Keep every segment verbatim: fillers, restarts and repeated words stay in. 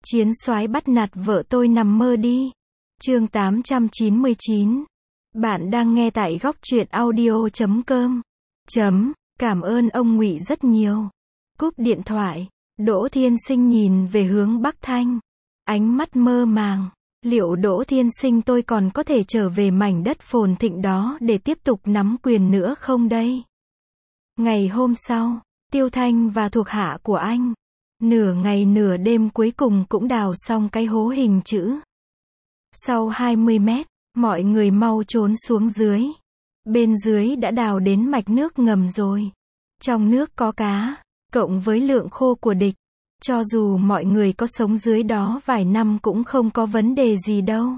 Chiến soái bắt nạt vợ tôi nằm mơ đi. Chương tám trăm chín mươi chín. Bạn đang nghe tại góc truyện audio chấm com. Chấm, cảm ơn ông Ngụy rất nhiều. Cúp điện thoại, Đỗ Thiên Sinh nhìn về hướng Bắc Thanh. Ánh mắt mơ màng. Liệu Đỗ Thiên Sinh tôi còn có thể trở về mảnh đất phồn thịnh đó để tiếp tục nắm quyền nữa không đây? Ngày hôm sau, Tiêu Thanh và thuộc hạ của anh, nửa ngày nửa đêm cuối cùng cũng đào xong cái hố hình chữ. Sau hai mươi mét, mọi người mau trốn xuống dưới. Bên dưới đã đào đến mạch nước ngầm rồi. Trong nước có cá, cộng với lượng khô của địch. Cho dù mọi người có sống dưới đó vài năm cũng không có vấn đề gì đâu.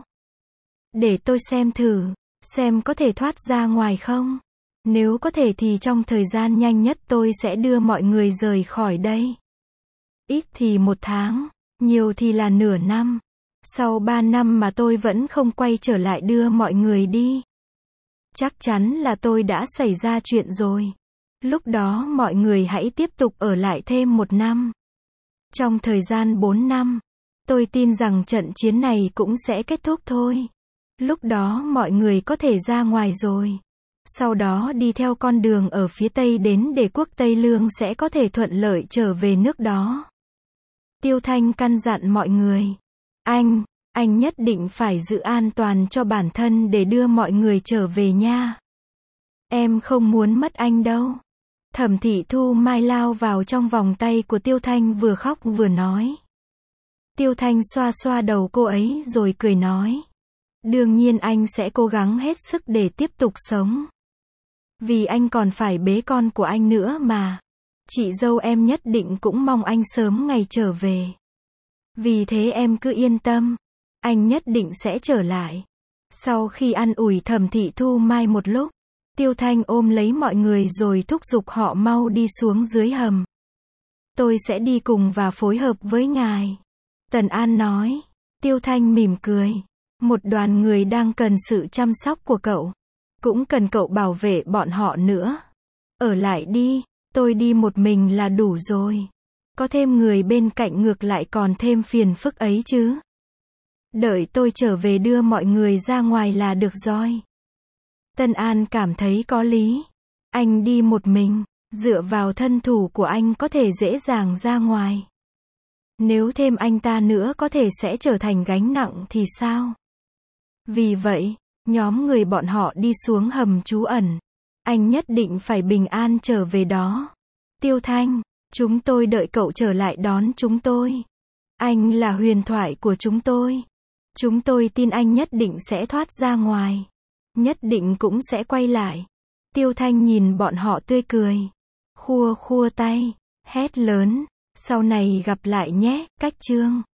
Để tôi xem thử, xem có thể thoát ra ngoài không. Nếu có thể thì trong thời gian nhanh nhất tôi sẽ đưa mọi người rời khỏi đây. Ít thì một tháng, nhiều thì là nửa năm. Sau ba năm mà tôi vẫn không quay trở lại đưa mọi người đi. Chắc chắn là tôi đã xảy ra chuyện rồi. Lúc đó mọi người hãy tiếp tục ở lại thêm một năm. Trong thời gian bốn năm, tôi tin rằng trận chiến này cũng sẽ kết thúc thôi. Lúc đó mọi người có thể ra ngoài rồi. Sau đó đi theo con đường ở phía Tây đến để quốc Tây Lương sẽ có thể thuận lợi trở về nước đó. Tiêu Thanh căn dặn mọi người. Anh, anh nhất định phải giữ an toàn cho bản thân để đưa mọi người trở về nha. Em không muốn mất anh đâu. Thẩm Thị Thu Mai lao vào trong vòng tay của Tiêu Thanh vừa khóc vừa nói. Tiêu Thanh xoa xoa đầu cô ấy rồi cười nói. Đương nhiên anh sẽ cố gắng hết sức để tiếp tục sống. Vì anh còn phải bế con của anh nữa mà. Chị dâu em nhất định cũng mong anh sớm ngày trở về. Vì thế em cứ yên tâm. Anh nhất định sẽ trở lại. Sau khi ăn ủi Thẩm Thị Thu Mai một lúc, Tiêu Thanh ôm lấy mọi người rồi thúc giục họ mau đi xuống dưới hầm. Tôi sẽ đi cùng và phối hợp với ngài. Tần An nói. Tiêu Thanh mỉm cười. Một đoàn người đang cần sự chăm sóc của cậu. Cũng cần cậu bảo vệ bọn họ nữa. Ở lại đi, tôi đi một mình là đủ rồi. Có thêm người bên cạnh ngược lại còn thêm phiền phức ấy chứ. Đợi tôi trở về đưa mọi người ra ngoài là được rồi. Tân An cảm thấy có lý. Anh đi một mình, dựa vào thân thủ của anh có thể dễ dàng ra ngoài. Nếu thêm anh ta nữa có thể sẽ trở thành gánh nặng thì sao? Vì vậy, nhóm người bọn họ đi xuống hầm trú ẩn. Anh nhất định phải bình an trở về đó. Tiêu Thanh, chúng tôi đợi cậu trở lại đón chúng tôi. Anh là huyền thoại của chúng tôi. Chúng tôi tin anh nhất định sẽ thoát ra ngoài. Nhất định cũng sẽ quay lại. Tiêu Thanh nhìn bọn họ tươi cười. Khua khua tay, hét lớn. Sau này gặp lại nhé, Cách Chương.